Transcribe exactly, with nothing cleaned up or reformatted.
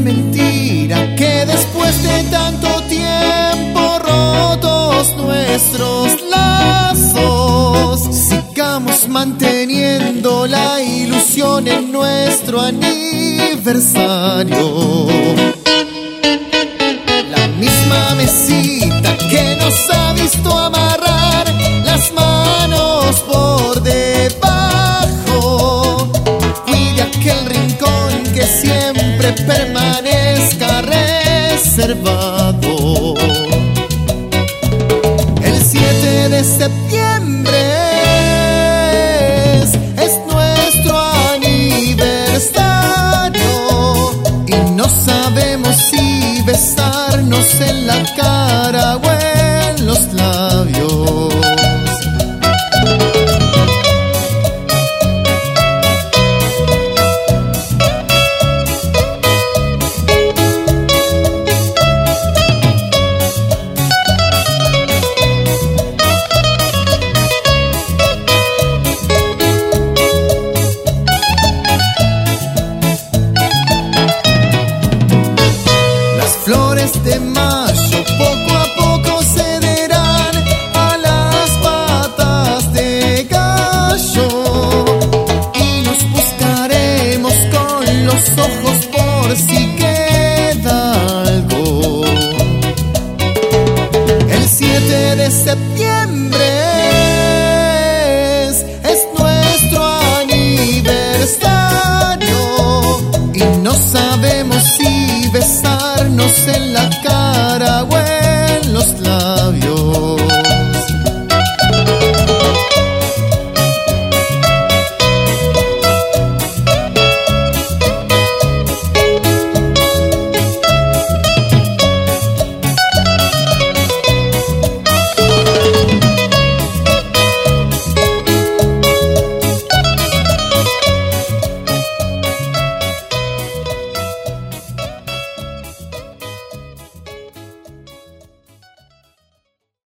mentira que después de tanto tiempo rotos nuestros lazos, sigamos manteniendo la ilusión en nuestro aniversario. La misma mesita que nos ha visto amarrar las manos por debajo, cuide aquel rincón que siempre permanezca reservado.